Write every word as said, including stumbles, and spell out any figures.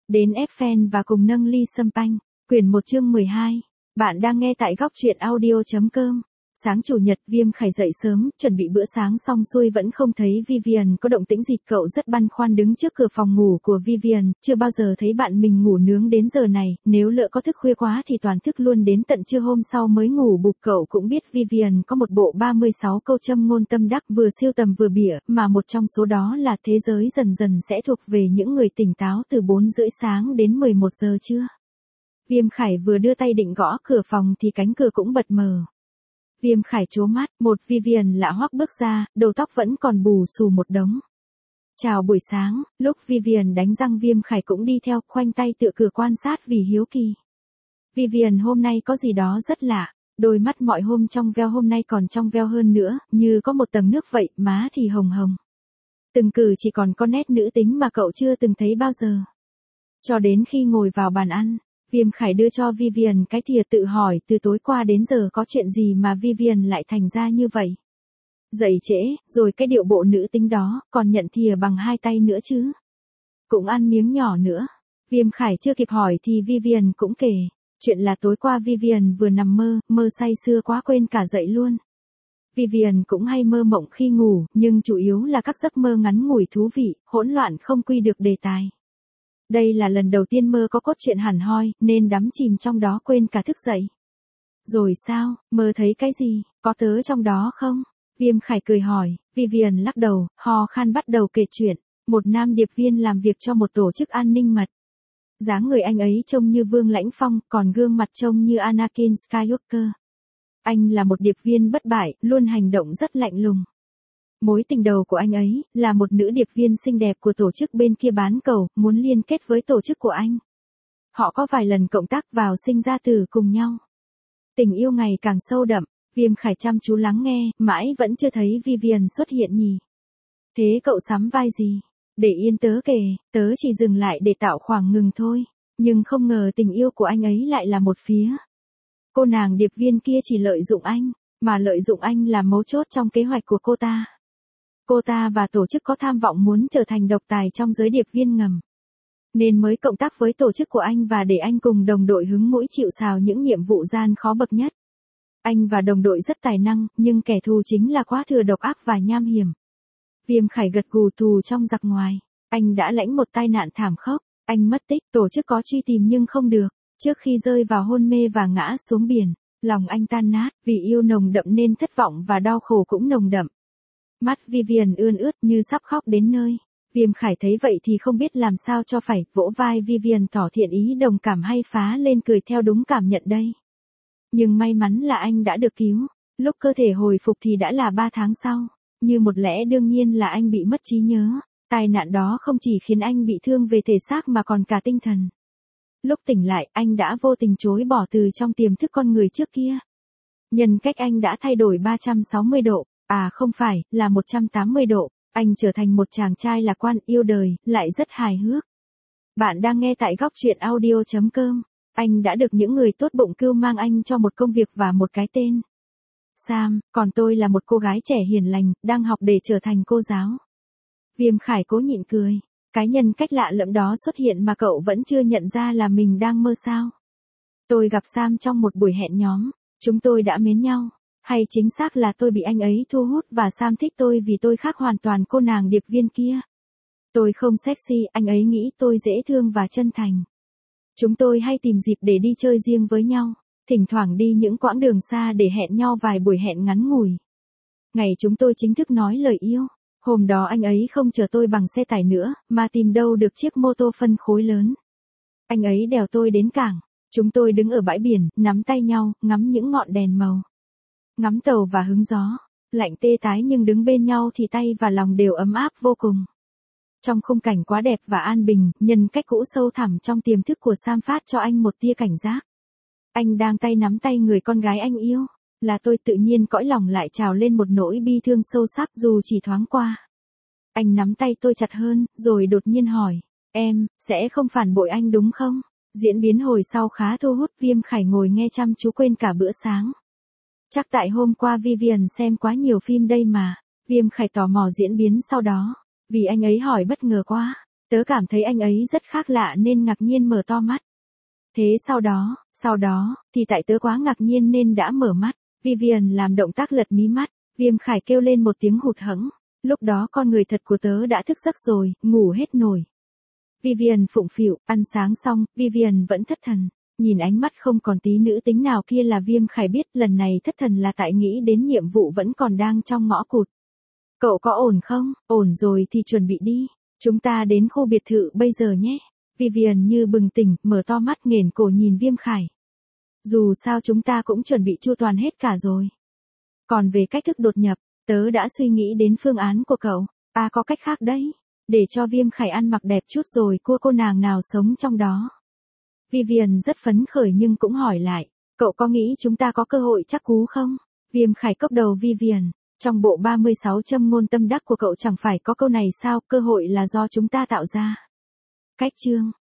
đến ép fan và cùng nâng ly sâm panh. Quyển một chương mười hai. Bạn đang nghe tại góc truyện audio.com. Sáng chủ nhật, Viêm Khải dậy sớm, chuẩn bị bữa sáng xong xuôi vẫn không thấy Vivian có động tĩnh gì. Cậu rất băn khoăn đứng trước cửa phòng ngủ của Vivian, chưa bao giờ thấy bạn mình ngủ nướng đến giờ này, nếu lỡ có thức khuya quá thì toàn thức luôn đến tận trưa hôm sau mới ngủ bục. Cậu cũng biết Vivian có một bộ ba mươi sáu câu châm ngôn tâm đắc vừa siêu tầm vừa bịa, mà một trong số đó là thế giới dần dần sẽ thuộc về những người tỉnh táo từ bốn rưỡi sáng đến mười một giờ trưa. Viêm Khải vừa đưa tay định gõ cửa phòng thì cánh cửa cũng bật mở. Viêm Khải trố mắt, một Vivian lạ hoắc bước ra, đầu tóc vẫn còn bù xù một đống. Chào buổi sáng, lúc Vivian đánh răng Viêm Khải cũng đi theo, khoanh tay tựa cửa quan sát vì hiếu kỳ. Vivian hôm nay có gì đó rất lạ, đôi mắt mọi hôm trong veo hôm nay còn trong veo hơn nữa, như có một tầng nước vậy, má thì hồng hồng. Từng cử chỉ còn có nét nữ tính mà cậu chưa từng thấy bao giờ. Cho đến khi ngồi vào bàn ăn, Viêm Khải đưa cho Vivian cái thìa tự hỏi từ tối qua đến giờ có chuyện gì mà Vivian lại thành ra như vậy. Dậy trễ, rồi cái điệu bộ nữ tính đó, còn nhận thìa bằng hai tay nữa chứ. Cũng ăn miếng nhỏ nữa. Viêm Khải chưa kịp hỏi thì Vivian cũng kể. Chuyện là tối qua Vivian vừa nằm mơ, mơ say sưa quá quên cả dậy luôn. Vivian cũng hay mơ mộng khi ngủ, nhưng chủ yếu là các giấc mơ ngắn ngủi thú vị, hỗn loạn không quy được đề tài. Đây là lần đầu tiên mơ có cốt truyện hẳn hoi, nên đắm chìm trong đó quên cả thức dậy. Rồi sao, mơ thấy cái gì, có tớ trong đó không? Viêm Khải cười hỏi, Vivian lắc đầu, ho khan bắt đầu kể chuyện. Một nam điệp viên làm việc cho một tổ chức an ninh mật. Dáng người anh ấy trông như Vương Lãnh Phong, còn gương mặt trông như Anakin Skywalker. Anh là một điệp viên bất bại, luôn hành động rất lạnh lùng. Mối tình đầu của anh ấy, là một nữ điệp viên xinh đẹp của tổ chức bên kia bán cầu, muốn liên kết với tổ chức của anh. Họ có vài lần cộng tác vào sinh ra tử cùng nhau. Tình yêu ngày càng sâu đậm, Viêm Khải chăm chú lắng nghe, mãi vẫn chưa thấy Vivian xuất hiện nhỉ. Thế cậu sắm vai gì? Để yên tớ kể, tớ chỉ dừng lại để tạo khoảng ngừng thôi. Nhưng không ngờ tình yêu của anh ấy lại là một phía. Cô nàng điệp viên kia chỉ lợi dụng anh, mà lợi dụng anh là mấu chốt trong kế hoạch của cô ta. Cô ta và tổ chức có tham vọng muốn trở thành độc tài trong giới điệp viên ngầm. Nên mới cộng tác với tổ chức của anh và để anh cùng đồng đội hứng mũi chịu sào những nhiệm vụ gian khó bậc nhất. Anh và đồng đội rất tài năng, nhưng kẻ thù chính là quá thừa độc ác và nham hiểm. Viêm Khải gật gù tù trong giặc ngoài. Anh đã lãnh một tai nạn thảm khốc. Anh mất tích, tổ chức có truy tìm nhưng không được. Trước khi rơi vào hôn mê và ngã xuống biển, lòng anh tan nát, vì yêu nồng đậm nên thất vọng và đau khổ cũng nồng đậm. Mắt Vivian ươn ướt như sắp khóc đến nơi. Viêm Khải thấy vậy thì không biết làm sao cho phải, vỗ vai Vivian tỏ thiện ý đồng cảm hay phá lên cười theo đúng cảm nhận đây. Nhưng may mắn là anh đã được cứu. Lúc cơ thể hồi phục thì đã là ba tháng sau. Như một lẽ đương nhiên là anh bị mất trí nhớ. Tai nạn đó không chỉ khiến anh bị thương về thể xác mà còn cả tinh thần. Lúc tỉnh lại, anh đã vô tình chối bỏ từ trong tiềm thức con người trước kia. Nhân cách anh đã thay đổi ba trăm sáu mươi độ. À không phải, là một trăm tám mươi độ, anh trở thành một chàng trai lạc quan, yêu đời, lại rất hài hước. Bạn đang nghe tại góc truyện audio.com. Anh đã được những người tốt bụng cưu mang anh cho một công việc và một cái tên. Sam, còn tôi là một cô gái trẻ hiền lành, đang học để trở thành cô giáo. Viêm Khải cố nhịn cười. Cái nhân cách lạ lẫm đó xuất hiện mà cậu vẫn chưa nhận ra là mình đang mơ sao. Tôi gặp Sam trong một buổi hẹn nhóm. Chúng tôi đã mến nhau. Hay chính xác là tôi bị anh ấy thu hút và Sam thích tôi vì tôi khác hoàn toàn cô nàng điệp viên kia. Tôi không sexy, anh ấy nghĩ tôi dễ thương và chân thành. Chúng tôi hay tìm dịp để đi chơi riêng với nhau, thỉnh thoảng đi những quãng đường xa để hẹn nhau vài buổi hẹn ngắn ngủi. Ngày chúng tôi chính thức nói lời yêu, hôm đó anh ấy không chở tôi bằng xe tải nữa, mà tìm đâu được chiếc mô tô phân khối lớn. Anh ấy đèo tôi đến cảng, chúng tôi đứng ở bãi biển, nắm tay nhau, ngắm những ngọn đèn màu. Ngắm tàu và hứng gió, lạnh tê tái nhưng đứng bên nhau thì tay và lòng đều ấm áp vô cùng. Trong khung cảnh quá đẹp và an bình, nhân cách cũ sâu thẳm trong tiềm thức của Sam phát cho anh một tia cảnh giác. Anh đang tay nắm tay người con gái anh yêu, là tôi tự nhiên cõi lòng lại trào lên một nỗi bi thương sâu sắc dù chỉ thoáng qua. Anh nắm tay tôi chặt hơn, rồi đột nhiên hỏi, em, sẽ không phản bội anh đúng không? Diễn biến hồi sau khá thu hút, Viêm Khải ngồi nghe chăm chú quên cả bữa sáng. Chắc tại hôm qua Vivian xem quá nhiều phim đây mà. Viêm Khải tò mò diễn biến sau đó. Vì anh ấy hỏi bất ngờ quá. Tớ cảm thấy anh ấy rất khác lạ nên ngạc nhiên mở to mắt. Thế sau đó, sau đó, thì tại tớ quá ngạc nhiên nên đã mở mắt. Vivian làm động tác lật mí mắt, Viêm Khải kêu lên một tiếng hụt hẫng. Lúc đó con người thật của tớ đã thức giấc rồi, ngủ hết nổi. Vivian phụng phịu, ăn sáng xong, Vivian vẫn thất thần. Nhìn ánh mắt không còn tí nữ tính nào kia là Viêm Khải biết lần này thất thần là tại nghĩ đến nhiệm vụ vẫn còn đang trong ngõ cụt. Cậu có ổn không? Ổn rồi thì chuẩn bị đi. Chúng ta đến khu biệt thự bây giờ nhé. Vivian như bừng tỉnh, mở to mắt nghển cổ nhìn Viêm Khải. Dù sao chúng ta cũng chuẩn bị chu toàn hết cả rồi. Còn về cách thức đột nhập, tớ đã suy nghĩ đến phương án của cậu. À có cách khác đấy. Để cho Viêm Khải ăn mặc đẹp chút rồi cua cô nàng nào sống trong đó. Vivian rất phấn khởi nhưng cũng hỏi lại. Cậu có nghĩ chúng ta có cơ hội chắc cú không? Viêm Khải cốc đầu Vivian. Trong bộ ba mươi sáu châm ngôn tâm đắc của cậu chẳng phải có câu này sao? Cơ hội là do chúng ta tạo ra. Cách chương